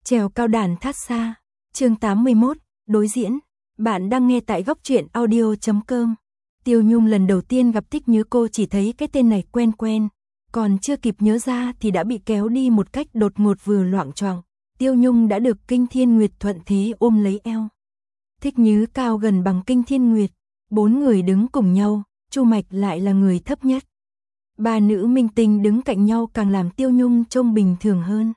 Trèo cao đàn thát xa. Chương 81, đối diễn. Bạn đang nghe tại góc truyện audio.com. Tiêu Nhung lần đầu tiên gặp Thích Nhứ, cô chỉ thấy cái tên này quen quen, còn chưa kịp nhớ ra thì đã bị kéo đi một cách đột ngột, vừa loạng choạng. Tiêu Nhung đã được Kinh Thiên Nguyệt thuận thế ôm lấy eo. Thích Nhứ cao gần bằng Kinh Thiên Nguyệt, 4 người đứng cùng nhau, Chu Mạch lại là người thấp nhất. 3 nữ minh tinh đứng cạnh nhau càng làm Tiêu Nhung trông bình thường hơn.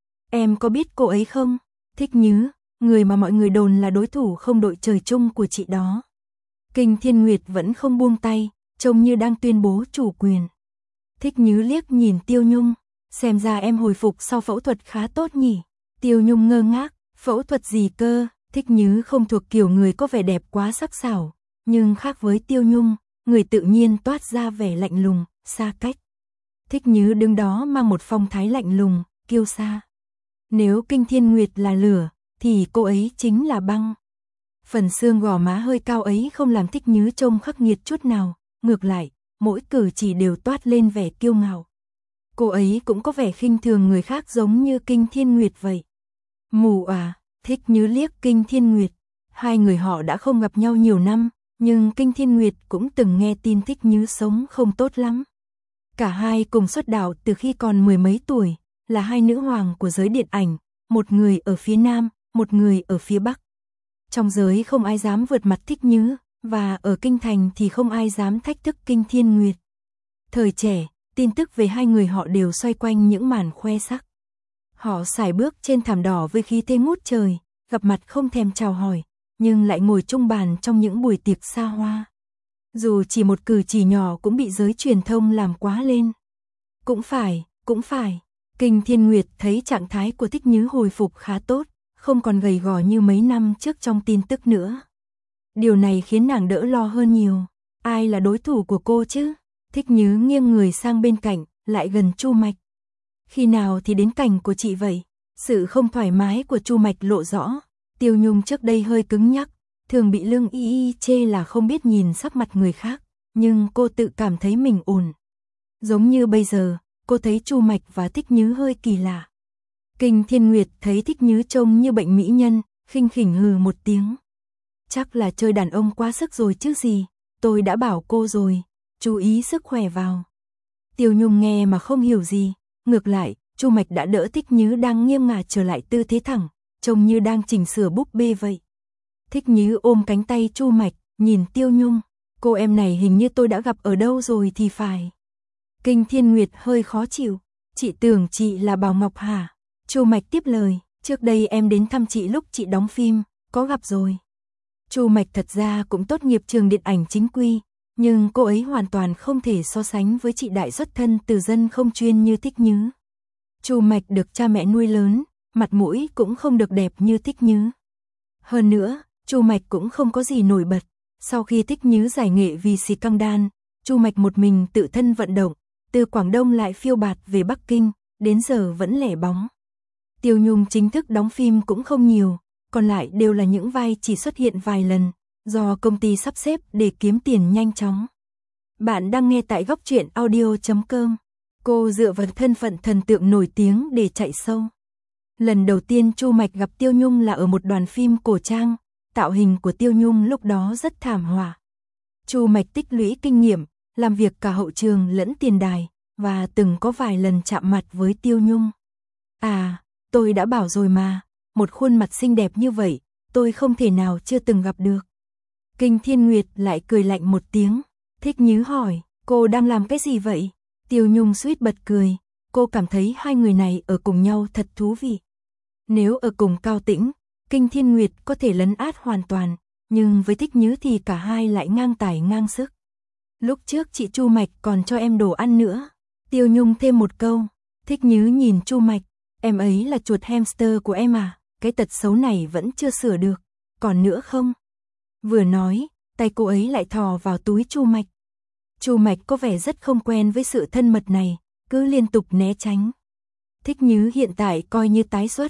Em có biết cô ấy không? Thích Nhứ, người mà mọi người đồn là đối thủ không đội trời chung của chị đó. Kinh Thiên Nguyệt vẫn không buông tay, trông như đang tuyên bố chủ quyền. Thích Nhứ liếc nhìn Tiêu Nhung, xem ra em hồi phục sau phẫu thuật khá tốt nhỉ. Tiêu Nhung ngơ ngác, phẫu thuật gì cơ? Thích Nhứ không thuộc kiểu người có vẻ đẹp quá sắc sảo, nhưng khác với Tiêu Nhung, người tự nhiên toát ra vẻ lạnh lùng, xa cách. Thích Nhứ đứng đó mang một phong thái lạnh lùng, kiêu sa. Nếu Kinh Thiên Nguyệt là lửa, thì cô ấy chính là băng. Phần xương gò má hơi cao ấy không làm Thích Nhứ trông khắc nghiệt chút nào, ngược lại, mỗi cử chỉ đều toát lên vẻ kiêu ngạo. Cô ấy cũng có vẻ khinh thường người khác giống như Kinh Thiên Nguyệt vậy. Mù à? Thích Nhứ liếc Kinh Thiên Nguyệt. Hai người họ đã không gặp nhau nhiều năm, nhưng Kinh Thiên Nguyệt cũng từng nghe tin Thích Nhứ sống không tốt lắm. Cả hai cùng xuất đạo từ khi còn 10 mấy tuổi, là hai nữ hoàng của giới điện ảnh, một người ở phía Nam, một người ở phía Bắc. Trong giới không ai dám vượt mặt Thích Nhứ, và ở Kinh Thành thì không ai dám thách thức Kinh Thiên Nguyệt. Thời trẻ, tin tức về hai người họ đều xoay quanh những màn khoe sắc. Họ sải bước trên thảm đỏ với khí thế ngút trời, gặp mặt không thèm chào hỏi, nhưng lại ngồi chung bàn trong những buổi tiệc xa hoa. Dù chỉ một cử chỉ nhỏ cũng bị giới truyền thông làm quá lên. Cũng phải. Kinh Thiên Nguyệt thấy trạng thái của Thích Nhứ hồi phục khá tốt, không còn gầy gò như mấy năm trước trong tin tức nữa. Điều này khiến nàng đỡ lo hơn nhiều. Ai là đối thủ của cô chứ? Thích Nhứ nghiêng người sang bên cạnh, lại gần Chu Mạch. Khi nào thì đến cảnh của chị vậy? Sự không thoải mái của Chu Mạch lộ rõ. Tiêu Nhung trước đây hơi cứng nhắc, thường bị Lương Y chê là không biết nhìn sắc mặt người khác, nhưng cô tự cảm thấy mình ổn. Giống như bây giờ, cô thấy Chu Mạch và Thích Nhứ hơi kỳ lạ. Kinh Thiên Nguyệt thấy Thích Nhứ trông như bệnh mỹ nhân, khinh khỉnh hừ một tiếng. Chắc là chơi đàn ông quá sức rồi chứ gì, tôi đã bảo cô rồi, chú ý sức khỏe vào. Tiêu Nhung nghe mà không hiểu gì, ngược lại, Chu Mạch đã đỡ Thích Nhứ đang nghiêng ngả trở lại tư thế thẳng, trông như đang chỉnh sửa búp bê vậy. Thích Nhứ ôm cánh tay Chu Mạch, nhìn Tiêu Nhung, cô em này hình như tôi đã gặp ở đâu rồi thì phải. Kinh Thiên Nguyệt hơi khó chịu, chị tưởng chị là Bảo Ngọc hả? Chu Mạch tiếp lời, trước đây em đến thăm chị lúc chị đóng phim, có gặp rồi. Chu Mạch thật ra cũng tốt nghiệp trường điện ảnh chính quy, nhưng cô ấy hoàn toàn không thể so sánh với chị đại xuất thân từ dân không chuyên như Thích Nhứ. Chu Mạch được cha mẹ nuôi lớn, mặt mũi cũng không được đẹp như Thích Nhứ. Hơn nữa, Chu Mạch cũng không có gì nổi bật. Sau khi Thích Nhứ giải nghệ vì xì căng đan, Chu Mạch một mình tự thân vận động, từ Quảng Đông lại phiêu bạt về Bắc Kinh, đến giờ vẫn lẻ bóng. Tiêu Nhung chính thức đóng phim cũng không nhiều, còn lại đều là những vai chỉ xuất hiện vài lần, do công ty sắp xếp để kiếm tiền nhanh chóng. Bạn đang nghe tại góc truyện audio.com. Cô dựa vào thân phận thần tượng nổi tiếng để chạy show. Lần đầu tiên Chu Mạch gặp Tiêu Nhung là ở một đoàn phim cổ trang, tạo hình của Tiêu Nhung lúc đó rất thảm họa. Chu Mạch tích lũy kinh nghiệm, làm việc cả hậu trường lẫn tiền đài, và từng có vài lần chạm mặt với Tiêu Nhung. À, tôi đã bảo rồi mà, một khuôn mặt xinh đẹp như vậy, tôi không thể nào chưa từng gặp được. Kinh Thiên Nguyệt lại cười lạnh một tiếng. Thích Nhứ hỏi, cô đang làm cái gì vậy? Tiêu Nhung suýt bật cười, cô cảm thấy hai người này ở cùng nhau thật thú vị. Nếu ở cùng Cao Tĩnh, Kinh Thiên Nguyệt có thể lấn át hoàn toàn, nhưng với Thích Nhứ thì cả hai lại ngang tài ngang sức. Lúc trước chị Chu Mạch còn cho em đồ ăn nữa. Tiêu Nhung thêm một câu. Thích Nhứ nhìn Chu Mạch, em ấy là chuột hamster của em à, cái tật xấu này vẫn chưa sửa được, còn nữa không? Vừa nói, tay cô ấy lại thò vào túi Chu Mạch. Chu Mạch có vẻ rất không quen với sự thân mật này, cứ liên tục né tránh. Thích Nhứ hiện tại coi như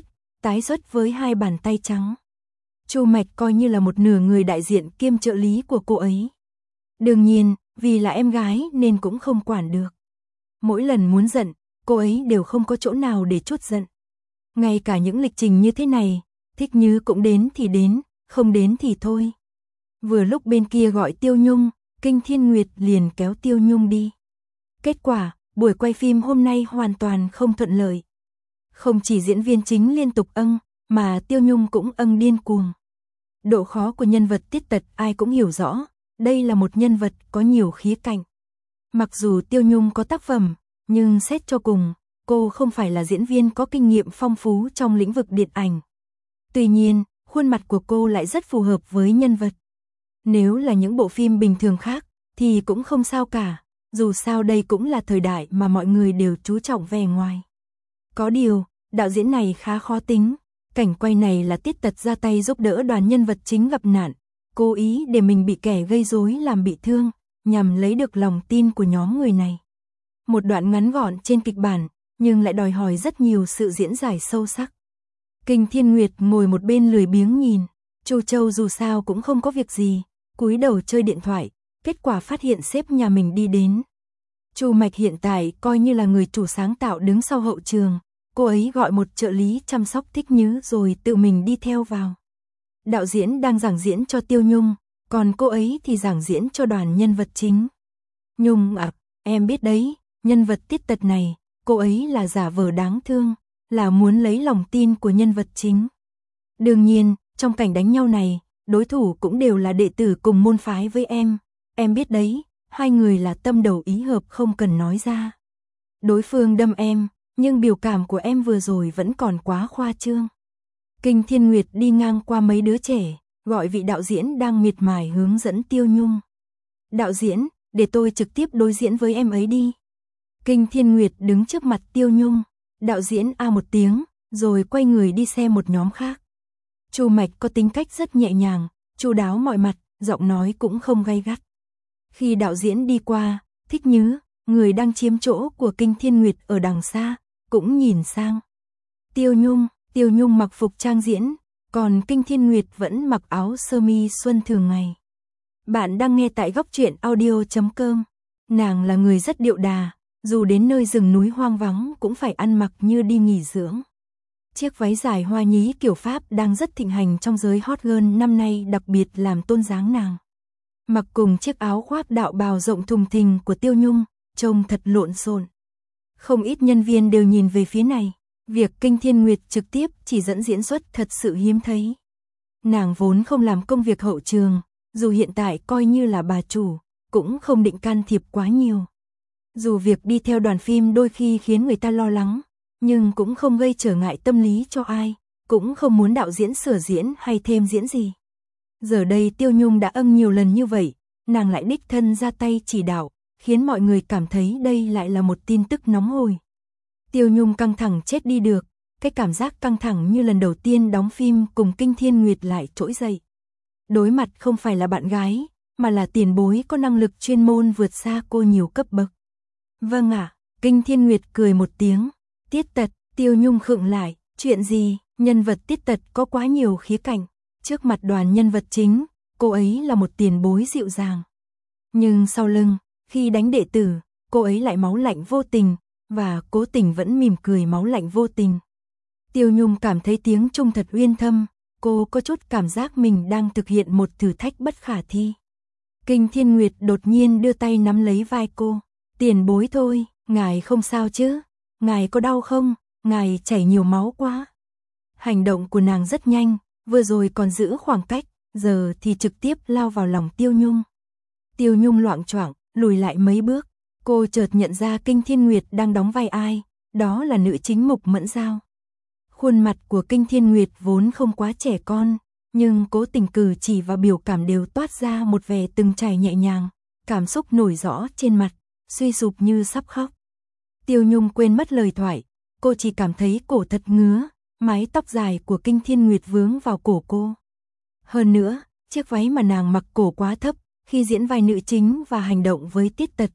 tái xuất với hai bàn tay trắng. Chu Mạch coi như là một nửa người đại diện kiêm trợ lý của cô ấy. Đương nhiên, vì là em gái nên cũng không quản được. Mỗi lần muốn giận, cô ấy đều không có chỗ nào để trút giận. Ngay cả những lịch trình như thế này, Thích Như cũng đến thì đến, không đến thì thôi. Vừa lúc bên kia gọi Tiêu Nhung, Kinh Thiên Nguyệt liền kéo Tiêu Nhung đi. Kết quả, buổi quay phim hôm nay hoàn toàn không thuận lợi. Không chỉ diễn viên chính liên tục mà Tiêu Nhung cũng điên cuồng. Độ khó của nhân vật Tiết Tật ai cũng hiểu rõ, đây là một nhân vật có nhiều khía cạnh. Mặc dù Tiêu Nhung có tác phẩm, nhưng xét cho cùng, cô không phải là diễn viên có kinh nghiệm phong phú trong lĩnh vực điện ảnh. Tuy nhiên, khuôn mặt của cô lại rất phù hợp với nhân vật. Nếu là những bộ phim bình thường khác, thì cũng không sao cả, dù sao đây cũng là thời đại mà mọi người đều chú trọng vẻ ngoài. Có điều, đạo diễn này khá khó tính, cảnh quay này là Tiết Tật ra tay giúp đỡ đoàn nhân vật chính gặp nạn, cố ý để mình bị kẻ gây rối làm bị thương, nhằm lấy được lòng tin của nhóm người này. Một đoạn ngắn gọn trên kịch bản, nhưng lại đòi hỏi rất nhiều sự diễn giải sâu sắc. Kinh Thiên Nguyệt ngồi một bên lười biếng nhìn, Chu Châu dù sao cũng không có việc gì, cúi đầu chơi điện thoại, kết quả phát hiện sếp nhà mình đi đến. Chu Mạch hiện tại coi như là người chủ sáng tạo đứng sau hậu trường, cô ấy gọi một trợ lý chăm sóc Thích Như rồi tự mình đi theo vào. Đạo diễn đang giảng diễn cho Tiêu Nhung, còn cô ấy thì giảng diễn cho đoàn nhân vật chính. Nhung à, em biết đấy, nhân vật Tiết Tật này, cô ấy là giả vờ đáng thương, là muốn lấy lòng tin của nhân vật chính. Đương nhiên, trong cảnh đánh nhau này, đối thủ cũng đều là đệ tử cùng môn phái với em biết đấy, hai người là tâm đầu ý hợp không cần nói ra. Đối phương đâm em, nhưng biểu cảm của em vừa rồi vẫn còn quá khoa trương. Kinh Thiên Nguyệt đi ngang qua mấy đứa trẻ, gọi vị đạo diễn đang miệt mài hướng dẫn Tiêu Nhung. Đạo diễn, để tôi trực tiếp đối diễn với em ấy đi. Kinh Thiên Nguyệt đứng trước mặt Tiêu Nhung, đạo diễn a một tiếng, rồi quay người đi xem một nhóm khác. Chu Mạch có tính cách rất nhẹ nhàng, chu đáo mọi mặt, giọng nói cũng không gay gắt. Khi đạo diễn đi qua, Thích Như, người đang chiếm chỗ của Kinh Thiên Nguyệt ở đằng xa, cũng nhìn sang. Tiêu Nhung mặc phục trang diễn, còn Kinh Thiên Nguyệt vẫn mặc áo sơ mi xuân thường ngày. Bạn đang nghe tại góc truyện audio.com. Nàng là người rất điệu đà, dù đến nơi rừng núi hoang vắng cũng phải ăn mặc như đi nghỉ dưỡng. Chiếc váy dài hoa nhí kiểu Pháp đang rất thịnh hành trong giới hot girl năm nay, đặc biệt làm tôn dáng nàng. Mặc cùng chiếc áo khoác đạo bào rộng thùng thình của Tiêu Nhung, trông thật lộn xộn. Không ít nhân viên đều nhìn về phía này, việc Kinh Thiên Nguyệt trực tiếp chỉ dẫn diễn xuất thật sự hiếm thấy. Nàng vốn không làm công việc hậu trường, dù hiện tại coi như là bà chủ, cũng không định can thiệp quá nhiều. Dù việc đi theo đoàn phim đôi khi khiến người ta lo lắng, nhưng cũng không gây trở ngại tâm lý cho ai, cũng không muốn đạo diễn sửa diễn hay thêm diễn gì. Giờ đây Tiêu Nhung đã nhiều lần như vậy, nàng lại đích thân ra tay chỉ đạo, khiến mọi người cảm thấy đây lại là một tin tức nóng hổi. Tiêu Nhung căng thẳng chết đi được, cái cảm giác căng thẳng như lần đầu tiên đóng phim cùng Kinh Thiên Nguyệt lại trỗi dậy. Đối mặt không phải là bạn gái, mà là tiền bối có năng lực chuyên môn vượt xa cô nhiều cấp bậc. Vâng ạ, Kinh Thiên Nguyệt cười một tiếng. Tiết Tật, Tiêu Nhung khựng lại, chuyện gì, nhân vật Tiết Tật có quá nhiều khía cạnh. Trước mặt đoàn nhân vật chính, cô ấy là một tiền bối dịu dàng. Nhưng sau lưng, khi đánh đệ tử, cô ấy lại máu lạnh vô tình, và cố tình vẫn mỉm cười máu lạnh vô tình. Tiêu Nhung cảm thấy tiếng Trung thật uyên thâm, cô có chút cảm giác mình đang thực hiện một thử thách bất khả thi. Kinh Thiên Nguyệt đột nhiên đưa tay nắm lấy vai cô. Tiền bối thôi, ngài không sao chứ? Ngài có đau không? Ngài chảy nhiều máu quá. Hành động của nàng rất nhanh, vừa rồi còn giữ khoảng cách, giờ thì trực tiếp lao vào lòng Tiêu Nhung. Tiêu Nhung loạng choạng, lùi lại mấy bước, cô chợt nhận ra Kinh Thiên Nguyệt đang đóng vai ai, đó là nữ chính Mục Mẫn Giao. Khuôn mặt của Kinh Thiên Nguyệt vốn không quá trẻ con, nhưng cố tình cử chỉ và biểu cảm đều toát ra một vẻ từng trải nhẹ nhàng, cảm xúc nổi rõ trên mặt, suy sụp như sắp khóc. Tiêu Nhung quên mất lời thoại, cô chỉ cảm thấy cổ thật ngứa, mái tóc dài của Kinh Thiên Nguyệt vướng vào cổ cô. Hơn nữa, chiếc váy mà nàng mặc cổ quá thấp, khi diễn vai nữ chính và hành động với Tiết Tật,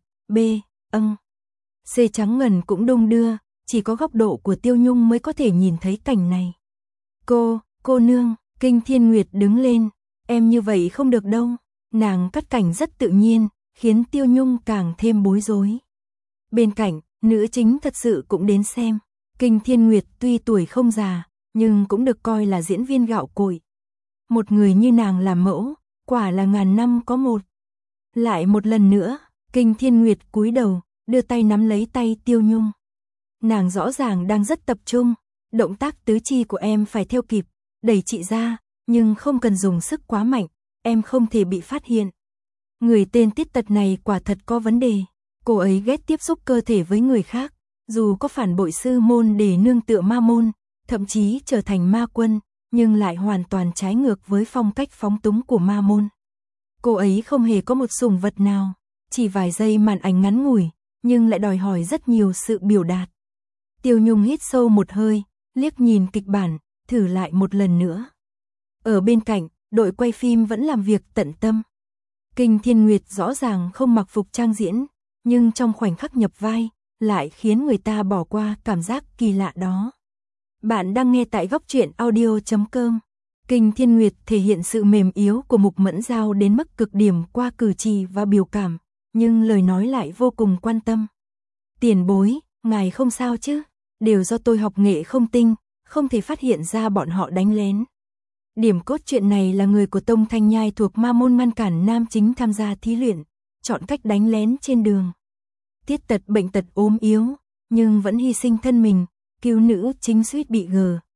C trắng ngần cũng đung đưa, chỉ có góc độ của Tiêu Nhung mới có thể nhìn thấy cảnh này. Cô nương, Kinh Thiên Nguyệt đứng lên, em như vậy không được đâu. Nàng cắt cảnh rất tự nhiên, khiến Tiêu Nhung càng thêm bối rối. Bên cạnh, nữ chính thật sự cũng đến xem. Kinh Thiên Nguyệt tuy tuổi không già, nhưng cũng được coi là diễn viên gạo cội. Một người như nàng làm mẫu, quả là ngàn năm có một. Lại một lần nữa, Kinh Thiên Nguyệt cúi đầu, đưa tay nắm lấy tay Tiêu Nhung. Nàng rõ ràng đang rất tập trung, động tác tứ chi của em phải theo kịp, đẩy chị ra, nhưng không cần dùng sức quá mạnh, em không thể bị phát hiện. Người tên Tiết Tật này quả thật có vấn đề, cô ấy ghét tiếp xúc cơ thể với người khác, dù có phản bội sư môn để nương tựa ma môn, thậm chí trở thành ma quân, nhưng lại hoàn toàn trái ngược với phong cách phóng túng của ma môn. Cô ấy không hề có một sủng vật nào, chỉ vài giây màn ảnh ngắn ngủi, nhưng lại đòi hỏi rất nhiều sự biểu đạt. Tiêu Nhung hít sâu một hơi, liếc nhìn kịch bản, thử lại một lần nữa. Ở bên cạnh, đội quay phim vẫn làm việc tận tâm. Kinh Thiên Nguyệt rõ ràng không mặc phục trang diễn, nhưng trong khoảnh khắc nhập vai, lại khiến người ta bỏ qua cảm giác kỳ lạ đó. Bạn đang nghe tại góc truyện audio.com. Kinh Thiên Nguyệt thể hiện sự mềm yếu của Mục Mẫn Giao đến mức cực điểm qua cử chỉ và biểu cảm, nhưng lời nói lại vô cùng quan tâm. Tiền bối, ngài không sao chứ? Đều do tôi học nghệ không tinh, không thể phát hiện ra bọn họ đánh lén. Điểm cốt truyện này là người của Tông Thanh Nhai thuộc ma môn ngăn cản nam chính tham gia thí luyện, chọn cách đánh lén trên đường. Tiết Tật bệnh tật ốm yếu, nhưng vẫn hy sinh thân mình, cứu nữ chính suýt bị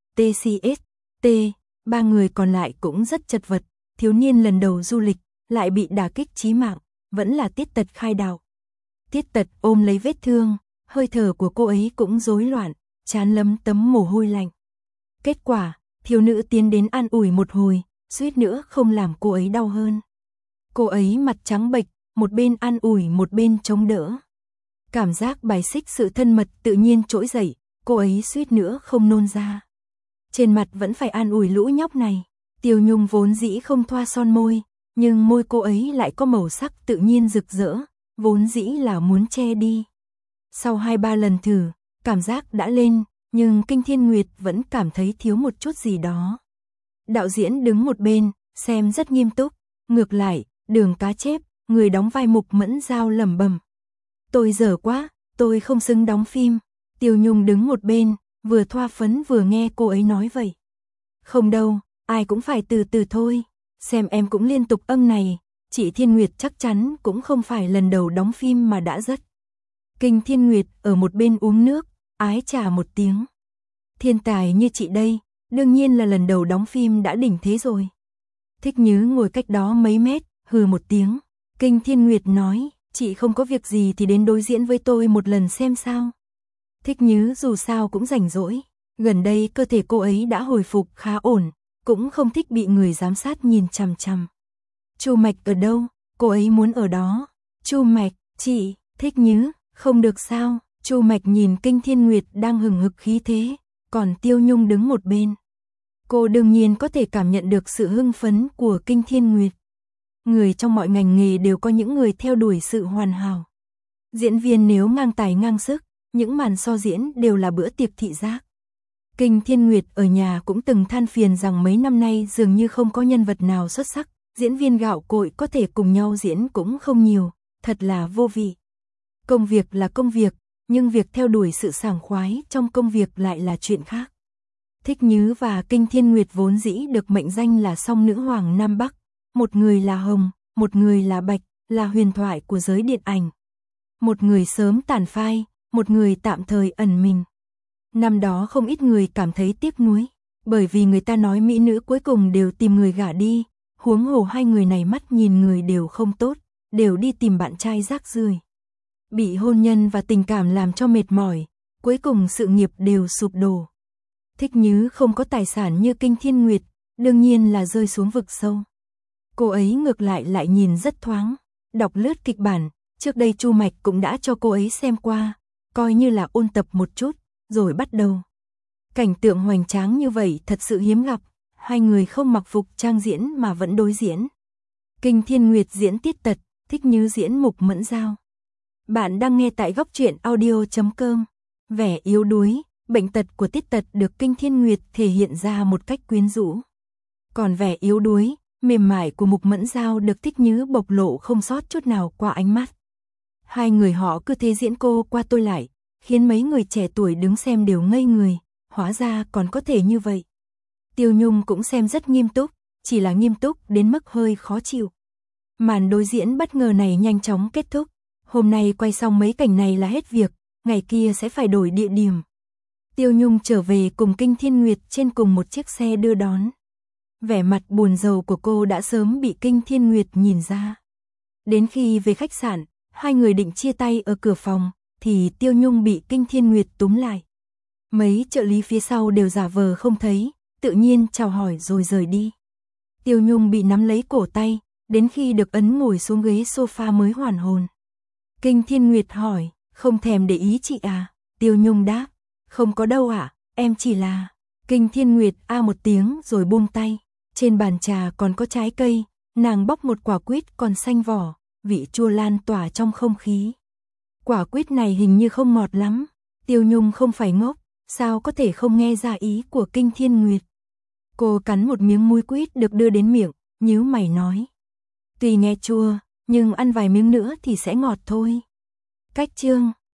TCST. Ba người còn lại cũng rất chật vật, thiếu niên lần đầu du lịch, lại bị đả kích chí mạng, vẫn là Tiết Tật khai đạo. Tiết Tật ôm lấy vết thương, hơi thở của cô ấy cũng rối loạn, trán lấm tấm mồ hôi lạnh. Kết quả, thiếu nữ tiến đến an ủi một hồi, suýt nữa không làm cô ấy đau hơn. Cô ấy mặt trắng bệch, một bên an ủi một bên chống đỡ. Cảm giác bài xích sự thân mật tự nhiên trỗi dậy, cô ấy suýt nữa không nôn ra. Trên mặt vẫn phải an ủi lũ nhóc này. Tiêu Nhung vốn dĩ không thoa son môi, nhưng môi cô ấy lại có màu sắc tự nhiên rực rỡ, vốn dĩ là muốn che đi. Sau 2-3 lần thử, cảm giác đã lên, nhưng Kinh Thiên Nguyệt vẫn cảm thấy thiếu một chút gì đó. Đạo diễn đứng một bên, xem rất nghiêm túc, ngược lại, Đường Cá Chép, người đóng vai Mục Mẫn Giao lẩm bẩm. Tôi dở quá, tôi không xứng đóng phim. Tiêu Nhung đứng một bên, vừa thoa phấn vừa nghe cô ấy nói vậy. Không đâu, ai cũng phải từ từ thôi. Xem em cũng liên tục âm này, chị Thiên Nguyệt chắc chắn cũng không phải lần đầu đóng phim mà đã rất. Kinh Thiên Nguyệt ở một bên uống nước, ái trà một tiếng. Thiên tài như chị đây, đương nhiên là lần đầu đóng phim đã đỉnh thế rồi. Thích Nhứ ngồi cách đó mấy mét, hừ một tiếng. Kinh Thiên Nguyệt nói, chị không có việc gì thì đến đối diễn với tôi một lần xem sao. Thích Nhứ dù sao cũng rảnh rỗi, gần đây cơ thể cô ấy đã hồi phục khá ổn, cũng không thích bị người giám sát nhìn chằm chằm. Chu Mạch ở đâu? Cô ấy muốn ở đó. Chu Mạch, chị, Thích Nhứ, không được sao? Chu Mạch nhìn Kinh Thiên Nguyệt đang hừng hực khí thế, còn Tiêu Nhung đứng một bên. Cô đương nhiên có thể cảm nhận được sự hưng phấn của Kinh Thiên Nguyệt. Người trong mọi ngành nghề đều có những người theo đuổi sự hoàn hảo. Diễn viên nếu ngang tài ngang sức, những màn so diễn đều là bữa tiệc thị giác. Kinh Thiên Nguyệt ở nhà cũng từng than phiền rằng mấy năm nay dường như không có nhân vật nào xuất sắc, diễn viên gạo cội có thể cùng nhau diễn cũng không nhiều, thật là vô vị. Công việc là công việc, nhưng việc theo đuổi sự sảng khoái trong công việc lại là chuyện khác. Thích Nhứ và Kinh Thiên Nguyệt vốn dĩ được mệnh danh là song nữ hoàng Nam Bắc, một người là hồng, một người là bạch, là huyền thoại của giới điện ảnh. Một người sớm tàn phai, một người tạm thời ẩn mình. Năm đó không ít người cảm thấy tiếc nuối, bởi vì người ta nói mỹ nữ cuối cùng đều tìm người gả đi, huống hồ hai người này mắt nhìn người đều không tốt, đều đi tìm bạn trai rác rưởi. Bị hôn nhân và tình cảm làm cho mệt mỏi, cuối cùng sự nghiệp đều sụp đổ. Thích Nhứ không có tài sản như Kinh Thiên Nguyệt, đương nhiên là rơi xuống vực sâu. Cô ấy ngược lại nhìn rất thoáng, đọc lướt kịch bản, trước đây Chu Mạch cũng đã cho cô ấy xem qua, coi như là ôn tập một chút, rồi bắt đầu. Cảnh tượng hoành tráng như vậy thật sự hiếm gặp, hai người không mặc phục trang diễn mà vẫn đối diễn. Kinh Thiên Nguyệt diễn Tiết Tật, Thích Nhứ diễn Mục Mẫn Giao. Bạn đang nghe tại góc truyện audio.com. Vẻ yếu đuối, bệnh tật của Tiết Tật được Kinh Thiên Nguyệt thể hiện ra một cách quyến rũ. Còn vẻ yếu đuối, mềm mại của Mục Mẫn Giao được Thích Nhứ bộc lộ không sót chút nào qua ánh mắt. Hai người họ cứ thế diễn cô qua tôi lại, khiến mấy người trẻ tuổi đứng xem đều ngây người, hóa ra còn có thể như vậy. Tiêu Nhung cũng xem rất nghiêm túc, chỉ là nghiêm túc đến mức hơi khó chịu. Màn đối diễn bất ngờ này nhanh chóng kết thúc, hôm nay quay xong mấy cảnh này là hết việc, ngày kia sẽ phải đổi địa điểm. Tiêu Nhung trở về cùng Kinh Thiên Nguyệt trên cùng một chiếc xe đưa đón. Vẻ mặt buồn rầu của cô đã sớm bị Kinh Thiên Nguyệt nhìn ra. Đến khi về khách sạn, hai người định chia tay ở cửa phòng, thì Tiêu Nhung bị Kinh Thiên Nguyệt túm lại. Mấy trợ lý phía sau đều giả vờ không thấy, tự nhiên chào hỏi rồi rời đi. Tiêu Nhung bị nắm lấy cổ tay, đến khi được ấn ngồi xuống ghế sofa mới hoàn hồn. Kinh Thiên Nguyệt hỏi, không thèm để ý chị à? Tiêu Nhung đáp, không có đâu ạ, em chỉ là... Kinh Thiên Nguyệt a một tiếng rồi buông tay. Trên bàn trà còn có trái cây, nàng bóc một quả quýt còn xanh vỏ, vị chua lan tỏa trong không khí. Quả quýt này hình như không ngọt lắm. Tiêu Nhung không phải ngốc, sao có thể không nghe ra ý của Kinh Thiên Nguyệt. Cô cắn một miếng múi quýt được đưa đến miệng, nhíu mày nói. Tuy nghe chua, nhưng ăn vài miếng nữa thì sẽ ngọt thôi. Cách chương